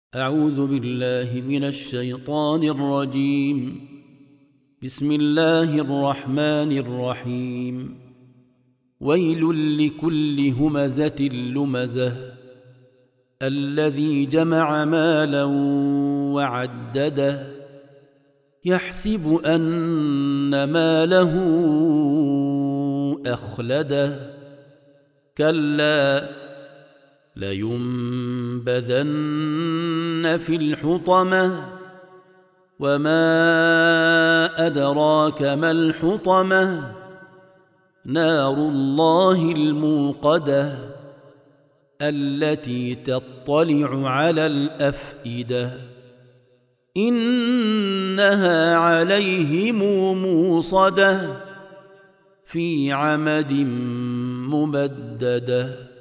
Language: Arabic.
أعوذ بالله من الشيطان الرجيم. بسم الله الرحمن الرحيم. ويل لكل همزة لمزة الذي جمع مالا وعدده يحسب أن ماله أخلده كلا لينبذن في الحطمة وما أدراك ما الحطمة نار الله الموقدة التي تطلع على الأفئدة إنها عليهم موصدة في عمد ممددة.